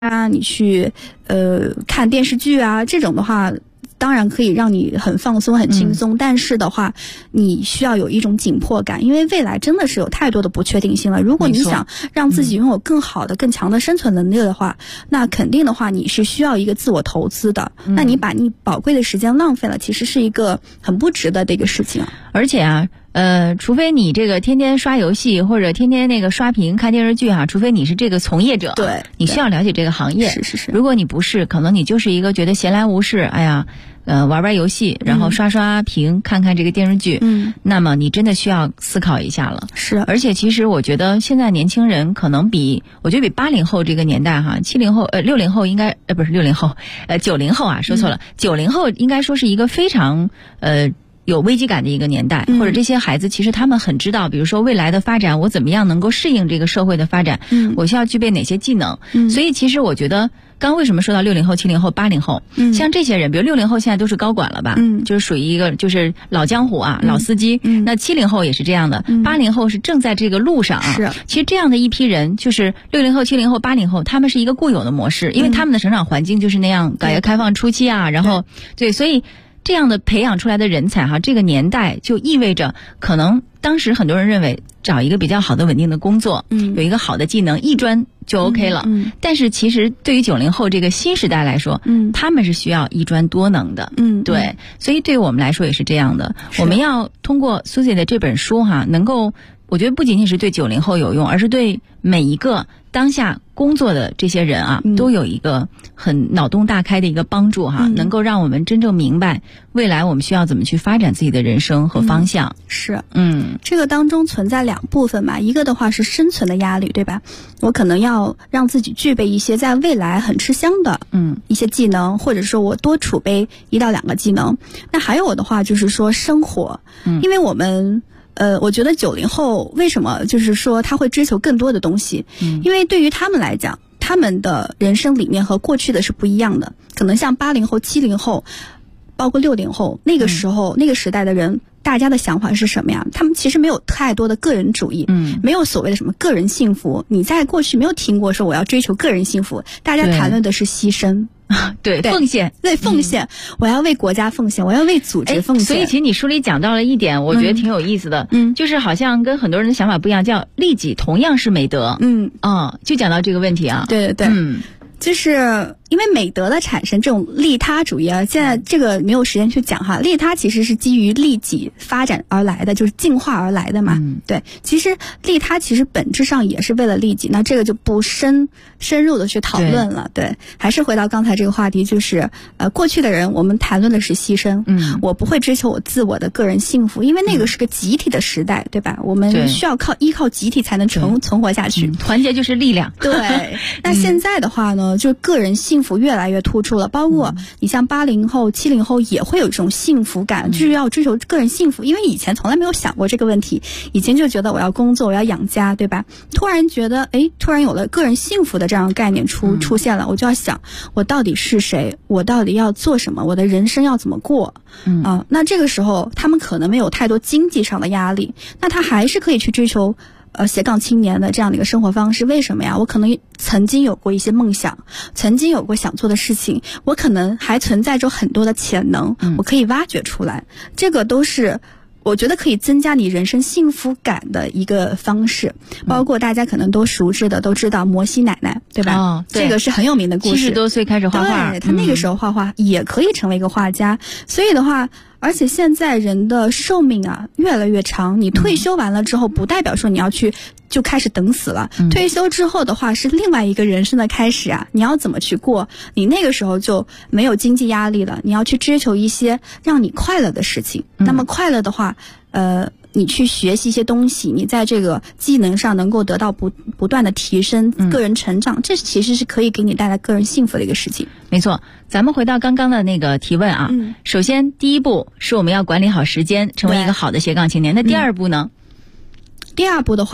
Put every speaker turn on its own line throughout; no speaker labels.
啊，你去看电视剧啊，这种的话当然可以让你很放松很轻松，但是的话你需要有一种紧迫感，因为未来真的是有太多的不确定性了。如果你想让自己拥有更好的更强的生存能力的话，那肯定的话你是需要一个自我投资的，那你把你宝贵的时间浪费了，其实是一个很不值得的一个事情。
而且啊除非你这个天天刷游戏或者天天那个刷屏看电视剧啊，除非你是这个从业者，
对，
你需要了解这个行业。
是。
如果你不是，可能你就是一个觉得闲来无事，哎呀玩玩游戏，然后刷刷屏看看这个电视剧，那么你真的需要思考一下了。
是，
而且其实我觉得现在年轻人可能比80后这个年代哈，70后60后应该不是60后90后啊，说错了，90后应该说是一个非常有危机感的一个年代，或者这些孩子其实他们很知道，比如说未来的发展，我怎么样能够适应这个社会的发展，我需要具备哪些技能。所以其实我觉得刚为什么说到60后、70后、80后，像这些人，比如60后现在都是高管了吧，就是属于一个就是老江湖啊，老司机。那70后也是这样的，80后是正在这个路上啊。
是，
其实这样的一批人，就是60后、70后、80后，他们是一个固有的模式，因为他们的成长环境就是那样，改革开放初期啊，然后对，所以这样的培养出来的人才哈，这个年代就意味着可能当时很多人认为找一个比较好的稳定的工作，有一个好的技能，一专就 OK 了。但是其实对于90后这个新时代来说，他们是需要一专多能的。对，所以对于我们来说也是这样的。我们要通过 Susie 的这本书哈，能够我觉得不仅仅是对90后有用，而是对每一个当下工作的这些人啊，都有一个很脑洞大开的一个帮助哈，能够让我们真正明白未来我们需要怎么去发展自己的人生和方向。
是，这个当中存在两部分嘛，一个的话是生存的压力，对吧？我可能要让自己具备一些在未来很吃香的一些技能，或者说我多储备1到2个技能。那还有的话就是说生活，因为我们我觉得90后为什么就是说他会追求更多的东西，因为对于他们来讲，他们的人生理念和过去的是不一样的。可能像80后、70后，包括60后，那个时候那个时代的人，大家的想法是什么呀？他们其实没有太多的个人主义，没有所谓的什么个人幸福。你在过去没有听过说我要追求个人幸福，大家谈论的是牺牲。
对，奉献，
对，奉献，我要为国家奉献，我要为组织奉献。
所以其实你书里讲到了一点，我觉得挺有意思的，就是好像跟很多人的想法不一样，叫利己同样是美德。就讲到这个问题啊。
对，就是因为美德的产生，这种利他主义啊，现在这个没有时间去讲哈。利他其实是基于利己发展而来的，就是进化而来的嘛。对，其实利他其实本质上也是为了利己，那这个就不深入的去讨论了。对，还是回到刚才这个话题，就是过去的人我们谈论的是牺牲，我不会追求我自我的个人幸福，因为那个是个集体的时代，对吧？我们需要依靠集体才能存活下去，
团结就是力量。
对，那现在的话呢，就个人幸福越来越突出了，包括你像80后、70后也会有这种幸福感，就是要追求个人幸福，因为以前从来没有想过这个问题，以前就觉得我要工作，我要养家，对吧？突然觉得，突然有了个人幸福的这样的概念出现了，我就要想，我到底是谁？我到底要做什么？我的人生要怎么过？那这个时候他们可能没有太多经济上的压力，那他还是可以去追求斜杠青年的这样的一个生活方式。为什么呀？我可能曾经有过一些梦想，曾经有过想做的事情，我可能还存在着很多的潜能，我可以挖掘出来。这个都是我觉得可以增加你人生幸福感的一个方式。包括大家可能都熟知的，都知道摩西奶奶，对吧？
对，
这个是很有名的故事。
70多岁开始画画，
对，他那个时候画画也可以成为一个画家。所以的话，而且现在人的寿命啊越来越长，你退休完了之后，不代表说你要去就开始等死了。退休之后的话是另外一个人生的开始啊，你要怎么去过？你那个时候就没有经济压力了，你要去追求一些让你快乐的事情。那么快乐的话，你去学习一些东西，你在这个技能上能够得到不断的提升，个人成长，这其实是可以给你带来个人幸福的一个事情。
没错，咱们回到刚刚的那个提问啊，首先第一步是我们要管理好时间，成为一个好的斜杠青年。那第二步呢？
第二步的话，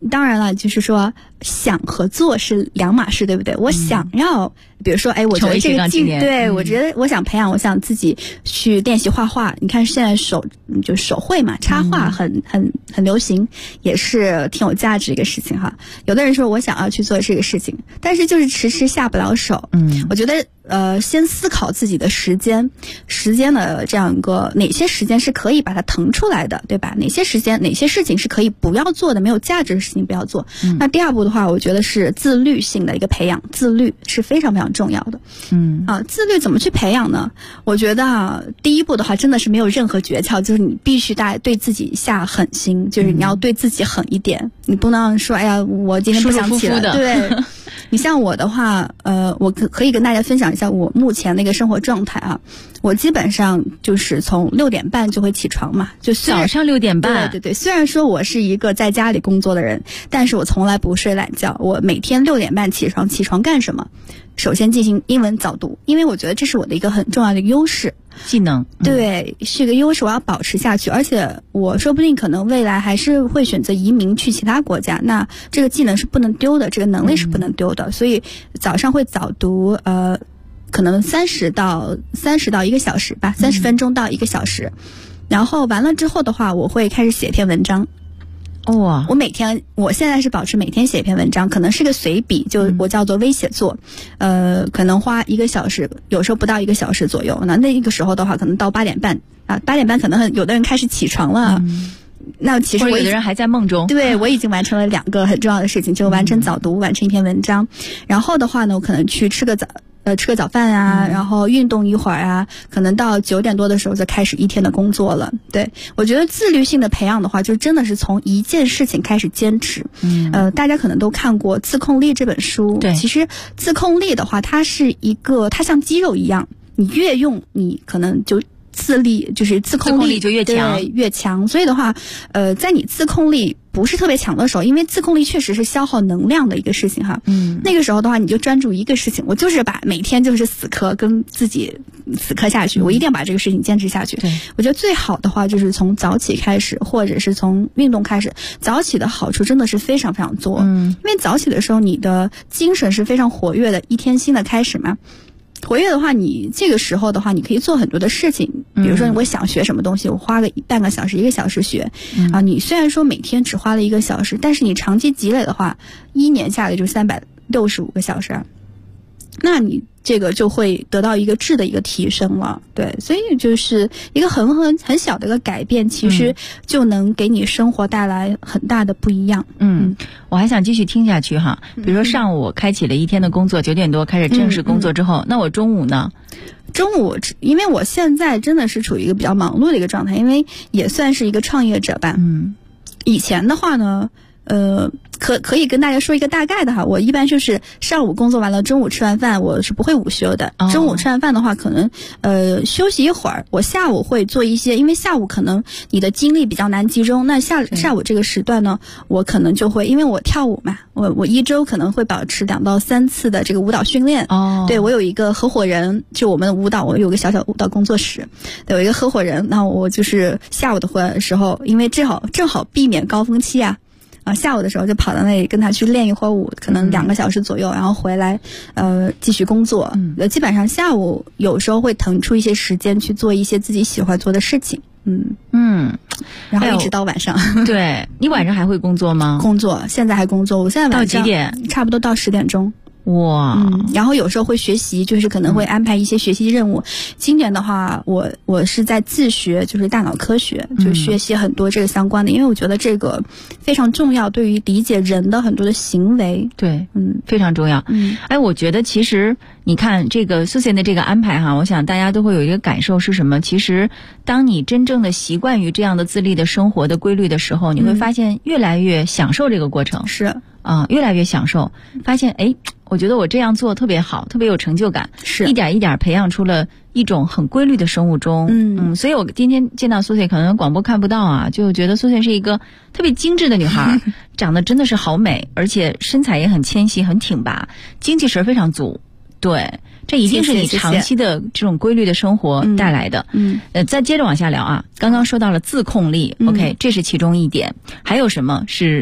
当然了，就是说想和做是两码事，对不对？我想要，比如说，我觉得这个对，我觉得我想培养，我想自己去练习画画。你看现在手绘嘛，插画很流行，也是挺有价值一个事情哈。有的人说我想要去做这个事情，但是就是迟迟下不了手。我觉得先思考自己的时间的这样一个哪些时间是可以把它腾出来的，对吧？哪些事情是可以不要做的，没有价值的事情不要做。那第二步的话，我觉得是自律性的一个培养，自律是非常非常重要的。自律怎么去培养呢？我觉得第一步的话真的是没有任何诀窍，就是你必须对自己下狠心，就是你要对自己狠一点，你不能说我今天不想起了。对，你像我的话，我可以跟大家分享一下我目前的一个生活状态啊。我基本上就是从6点半就会起床嘛，就
早上6点半。
对，虽然说我是一个在家里工作的人，但是我从来不睡懒觉。我每天6点半起床干什么？首先进行英文早读，因为我觉得这是我的一个很重要的优势。
技能。
对，是一个优势，我要保持下去。而且我说不定可能未来还是会选择移民去其他国家，那这个技能是不能丢的，这个能力是不能丢的。所以早上会早读，可能30到1个小时吧，30分钟到1个小时。然后完了之后的话，我会开始写一篇文章。我现在是保持每天写一篇文章，可能是个随笔，就我叫做微写作，可能花1个小时，有时候不到1个小时左右。那个时候的话，可能到8点半啊，8点半可能有的人开始起床了。那其实
有的人还在梦中。
对，我已经完成了2个很重要的事情，就完成早读，完成一篇文章。然后的话呢，我可能去吃个早饭啊，然后运动一会儿啊，可能到9点多的时候就开始一天的工作了。对，我觉得自律性的培养的话，就真的是从一件事情开始坚持。大家可能都看过《自控力》这本书。
对，
其实自控力的话，它像肌肉一样，你越用，你可能就就是自控力
就越强，
对，越强。所以的话，在你自控力不是特别强的时候，因为自控力确实是消耗能量的一个事情哈。那个时候的话，你就专注一个事情，我就是每天就是跟自己死磕下去，我一定要把这个事情坚持下去。
对，
我觉得最好的话就是从早起开始，或者是从运动开始。早起的好处真的是非常非常多。因为早起的时候，你的精神是非常活跃的，一天新的开始嘛。活跃的话，你这个时候的话，你可以做很多的事情。比如说，我想学什么东西，我花个半个小时、1个小时学。你虽然说每天只花了1个小时，但是你长期积累的话，1年下来就365个小时。那你这个就会得到一个质的一个提升了。对，所以就是一个很小的一个改变，其实就能给你生活带来很大的不一样。
我还想继续听下去哈。比如说上午我开启了一天的工作，9点多开始正式工作之后，那我中午呢？
中午，因为我现在真的是处于一个比较忙碌的一个状态，因为也算是一个创业者吧。以前的话呢，可以跟大家说一个大概的哈。我一般就是上午工作完了，中午吃完饭，我是不会午休的。中午吃完饭的话，可能休息一会儿。我下午会做一些，因为下午可能你的精力比较难集中。那下午这个时段呢，我可能就会，因为我跳舞嘛，我1周可能会保持2到3次的这个舞蹈训练。对，我有一个合伙人，就我们舞蹈，我有个小小舞蹈工作室，有一个合伙人。那我就是下午的时候，因为正好避免高峰期啊。下午的时候就跑到那里跟他去练一会儿舞，可能2个小时左右，然后回来继续工作。基本上下午有时候会腾出一些时间去做一些自己喜欢做的事情。然后一直到晚上。
对，你晚上还会工作吗？
工作，现在还工作。我现在晚上
到几点？
差不多到10点钟。
哇，
然后有时候会学习，就是可能会安排一些学习任务。今年的话，我是在自学，就是大脑科学，就学习很多这个相关的，因为我觉得这个非常重要，对于理解人的很多的行为。
对，非常重要。我觉得其实你看这个Susan的这个安排哈，我想大家都会有一个感受是什么？其实当你真正的习惯于这样的自立的生活的规律的时候，你会发现越来越享受这个过程。
是
越来越享受，发现我觉得我这样做特别好，特别有成就感，
是
一点一点培养出了一种很规律的生物钟。所以我今天见到Susan，可能广播看不到啊，就觉得Susan是一个特别精致的女孩，长得真的是好美，而且身材也很纤细，很挺拔，精气神非常足。对，这一定是你长期的这种规律的生活带来的。再接着往下聊啊，刚刚说到了自控力，OK， 这是其中一点，还有什么是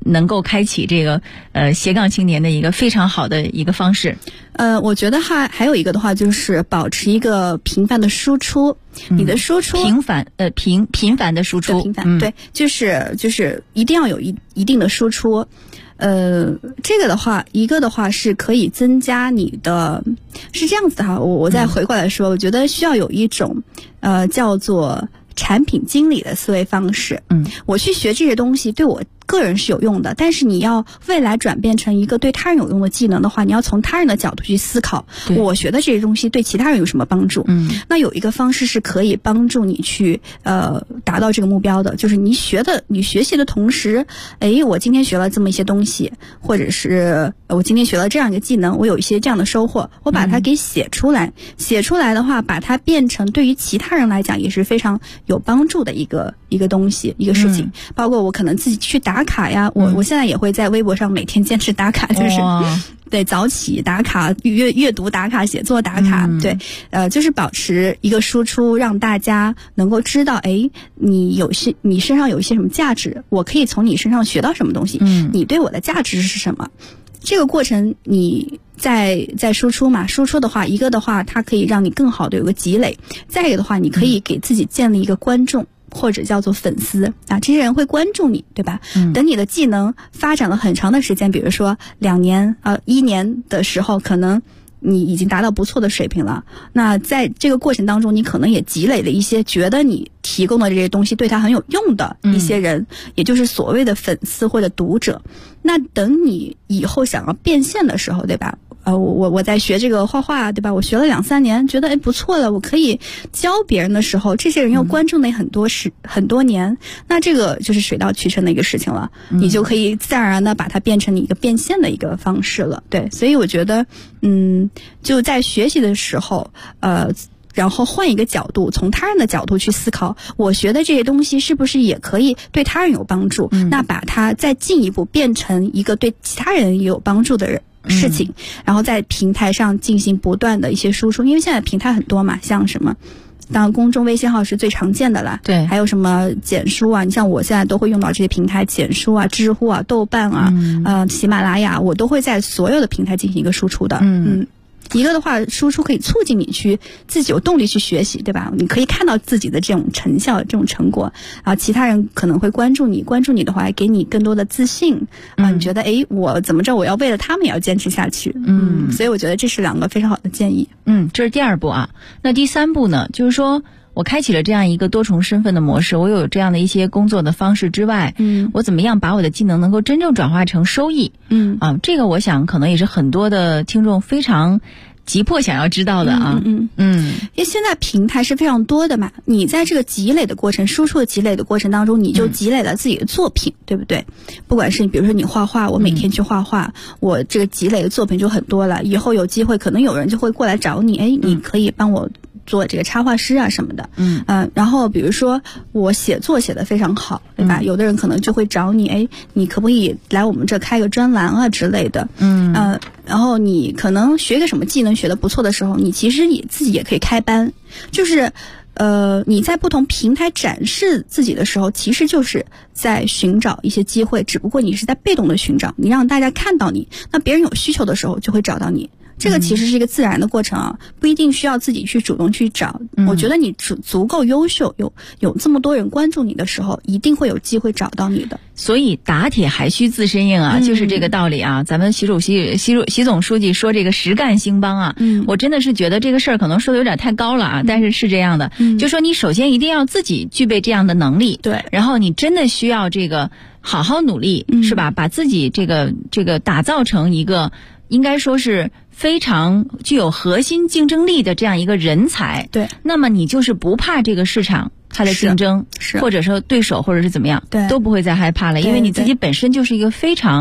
能够开启这个斜杠青年的一个非常好的一个方式。
我觉得还有一个的话，就是保持一个频繁的输出。你的输出
频繁的输出，
对，就是一定要有一定的输出。这个的话，一个的话是可以增加你的，是这样子的哈。我再回过来说，我觉得需要有一种叫做产品经理的思维方式。我去学这些东西对我个人是有用的，但是你要未来转变成一个对他人有用的技能的话，你要从他人的角度去思考，我学的这些东西对其他人有什么帮助。那有一个方式是可以帮助你去达到这个目标的，就是你学习的同时，我今天学了这么一些东西，或者是我今天学了这样一个技能，我有一些这样的收获，我把它给写出来。写出来的话，把它变成对于其他人来讲也是非常有帮助的一个东西，一个事情。包括我可能自己去打卡呀，我现在也会在微博上每天坚持打卡，就是对早起打卡、阅读打卡、写作打卡，对，就是保持一个输出，让大家能够知道，你身上有一些什么价值，我可以从你身上学到什么东西，你对我的价值是什么？这个过程你在输出嘛，输出的话，一个的话，它可以让你更好的有个积累；再一个的话，你可以给自己建立一个观众。或者叫做粉丝啊，这些人会关注你，对吧？等你的技能发展了很长的时间，比如说2年、1年的时候，可能你已经达到不错的水平了。那在这个过程当中，你可能也积累了一些觉得你提供的这些东西对他很有用的一些人，也就是所谓的粉丝或者读者。那等你以后想要变现的时候，对吧？我在学这个画画，对吧？我学了2-3年，觉得不错了，我可以教别人的时候，这些人又关注你很多年，那这个就是水到渠成的一个事情了，你就可以自然而然的把它变成你一个变现的一个方式了。对，所以我觉得，就在学习的时候，然后换一个角度，从他人的角度去思考，我学的这些东西是不是也可以对他人有帮助？那把它再进一步变成一个对其他人也有帮助的事情，然后在平台上进行不断的一些输出，因为现在平台很多嘛，像什么，当然公众微信号是最常见的啦，
对，
还有什么简书啊，你像我现在都会用到这些平台，简书啊、知乎啊、豆瓣啊、喜马拉雅，我都会在所有的平台进行一个输出的。一个的话，输出可以促进你去自己有动力去学习，对吧？你可以看到自己的这种成效、这种成果啊，其他人可能会关注你的话，给你更多的自信啊。你觉得我怎么着，我要为了他们也要坚持下去。所以我觉得这是2个非常好的建议。
这是第2步啊。那第3步呢，就是说我开启了这样一个多重身份的模式，我有这样的一些工作的方式之外，我怎么样把我的技能能够真正转化成收益？这个我想可能也是很多的听众非常急迫想要知道的啊。
因为现在平台是非常多的嘛，你在这个积累的过程、输出的积累的过程当中，你就积累了自己的作品，对不对？不管是比如说你画画，我每天去画画，我这个积累的作品就很多了。以后有机会，可能有人就会过来找你，你可以帮我做这个插画师啊什么的。然后比如说我写作写得非常好，对吧？有的人可能就会找你，你可不可以来我们这开个专栏啊之类的。然后你可能学个什么技能学得不错的时候，你其实你自己也可以开班，就是你在不同平台展示自己的时候，其实就是在寻找一些机会，只不过你是在被动的寻找，你让大家看到你，那别人有需求的时候就会找到你。这个其实是一个自然的过程啊，不一定需要自己去主动去找。我觉得你足够优秀，有这么多人关注你的时候，一定会有机会找到你的。
所以打铁还需自身硬啊，就是这个道理啊。咱们习总书记说这个实干兴邦啊，我真的是觉得这个事儿可能说的有点太高了啊，但是这样的，就说你首先一定要自己具备这样的能力，
对，
然后你真的需要这个好好努力，是吧？把自己这个打造成一个应该说是非常具有核心竞争力的这样一个人才，
对，
那么你就是不怕这个市场它的竞争，
是
或者说对手或者是怎么样，
对，
都不会再害怕了，因为你自己本身就是一个非常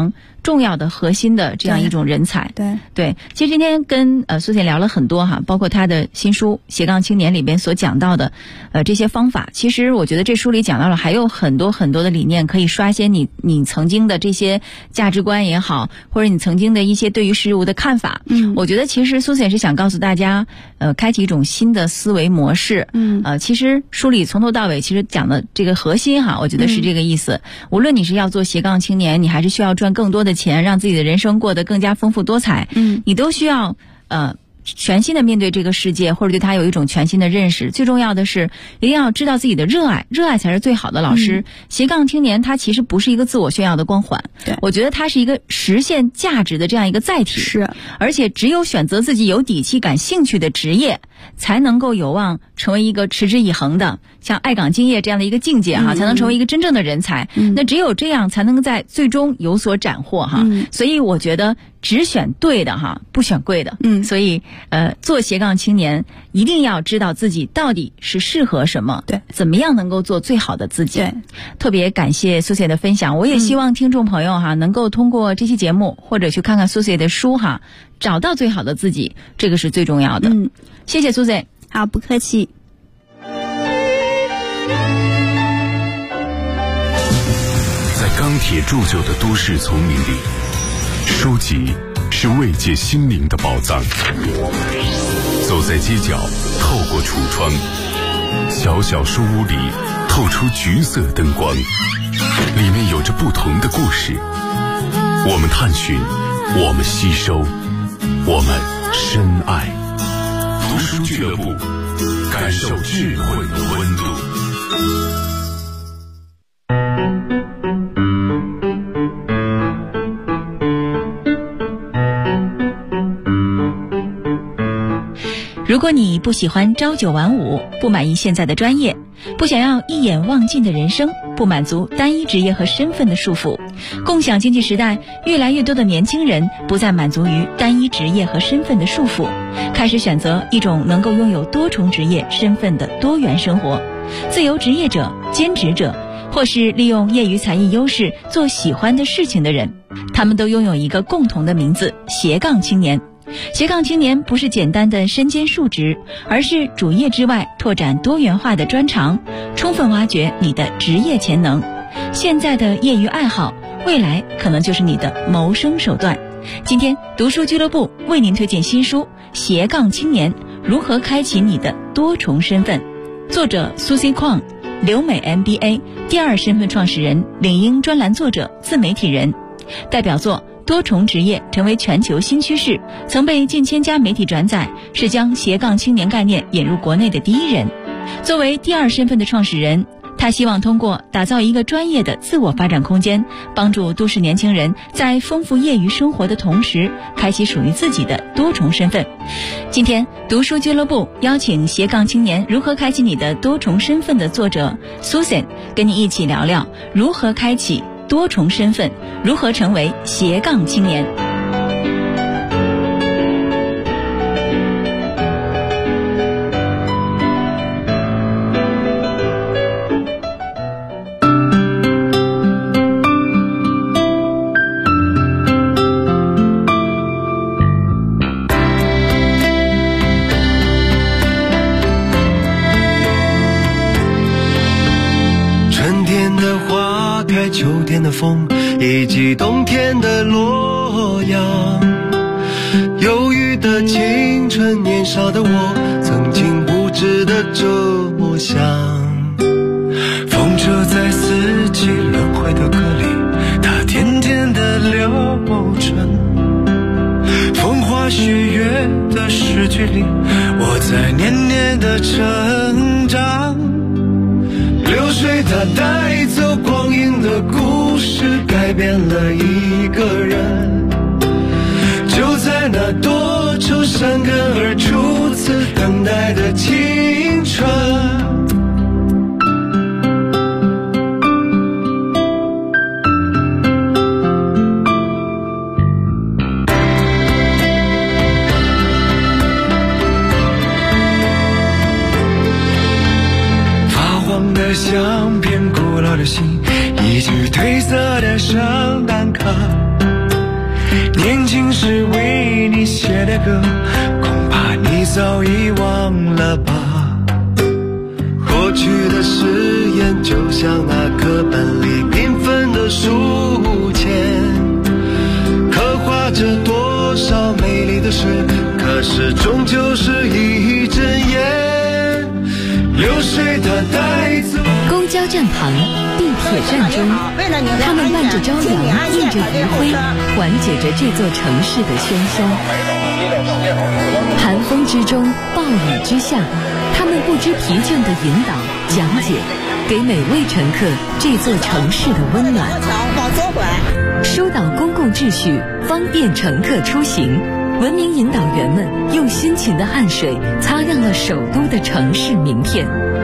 重要的核心的这样一种人才。对，其实今天跟苏姐聊了很多哈，包括她的新书《斜杠青年》里边所讲到的这些方法。其实我觉得这书里讲到了还有很多很多的理念，可以刷新你曾经的这些价值观也好，或者你曾经的一些对于事物的看法。我觉得其实苏姐是想告诉大家，开启一种新的思维模式。其实书里从头到尾其实讲的这个核心哈，我觉得是这个意思。无论你是要做斜杠青年，你还是需要赚更多的钱，让自己的人生过得更加丰富多彩，你都需要全新的面对这个世界，或者对它有一种全新的认识。最重要的是一定要知道自己的热爱，热爱才是最好的老师。斜杠青年它其实不是一个自我炫耀的光环，我觉得它是一个实现价值的这样一个载体。
是，
而且只有选择自己有底气感兴趣的职业，才能够有望成为一个持之以恒的像爱岗敬业这样的一个境界哈，才能成为一个真正的人才。那只有这样才能在最终有所斩获哈。所以我觉得只选对的哈，不选贵的。所以做斜杠青年一定要知道自己到底是适合什么，
对，
怎么样能够做最好的自己。特别感谢苏姐的分享，我也希望听众朋友哈能够通过这期节目或者去看看苏姐的书哈，找到最好的自己，这个是最重要的。谢谢苏姐。
好，不客气。
在钢铁铸就的都市丛林里，书籍是慰藉心灵的宝藏。走在街角，透过橱窗，小小书屋里透出橘色灯光，里面有着不同的故事。我们探寻，我们吸收，我们深爱。读书俱乐部，感受智慧的温度。
如果你不喜欢朝九晚五，不满意现在的专业，不想要一眼望尽的人生，不满足单一职业和身份的束缚，共享经济时代，越来越多的年轻人不再满足于单一职业和身份的束缚，开始选择一种能够拥有多重职业身份的多元生活。自由职业者、兼职者，或是利用业余才艺优势做喜欢的事情的人，他们都拥有一个共同的名字——斜杠青年。斜杠青年不是简单的身兼数职，而是主业之外拓展多元化的专长，充分挖掘你的职业潜能。现在的业余爱好，未来可能就是你的谋生手段。今天读书俱乐部为您推荐新书《斜杠青年：如何开启你的多重身份》，作者苏 C 邝，留美 MBA 第二身份创始人，领英专栏作者，自媒体人，代表作多重职业成为全球新趋势，曾被近千家媒体转载，是将斜杠青年概念引入国内的第一人。作为第二身份的创始人，他希望通过打造一个专业的自我发展空间，帮助都市年轻人在丰富业余生活的同时，开启属于自己的多重身份。今天读书俱乐部邀请斜杠青年如何开启你的多重身份的作者 Susan 跟你一起聊聊如何开启多重身份，如何成为斜杠青年。
秋天的风以及冬天的洛阳，忧郁的青春，年少的我曾经不知的这么想。风车在四季轮回的歌里，它甜甜的流转，风花雪月的诗句里，我在年年的成长。流水它带走光阴的故事，改变了一个人，就在那多愁善感而初次等待的青春。相片，古老的信，一句褪色的圣诞卡， 时为你写的歌，恐怕你早已忘了吧。过去的誓言就像那课本里缤纷的书签，刻画着多少美丽的诗，可是终究是一阵烟。流水它带走
公交站旁，地铁站中，他们伴着朝阳，映着余晖，缓解着这座城市的喧嚣。寒风之中，暴雨之下，他们不知疲倦地引导、讲解，给每位乘客这座城市的温暖。疏导公共秩序，方便乘客出行。文明引导员们用辛勤的汗水擦亮了首都的城市名片。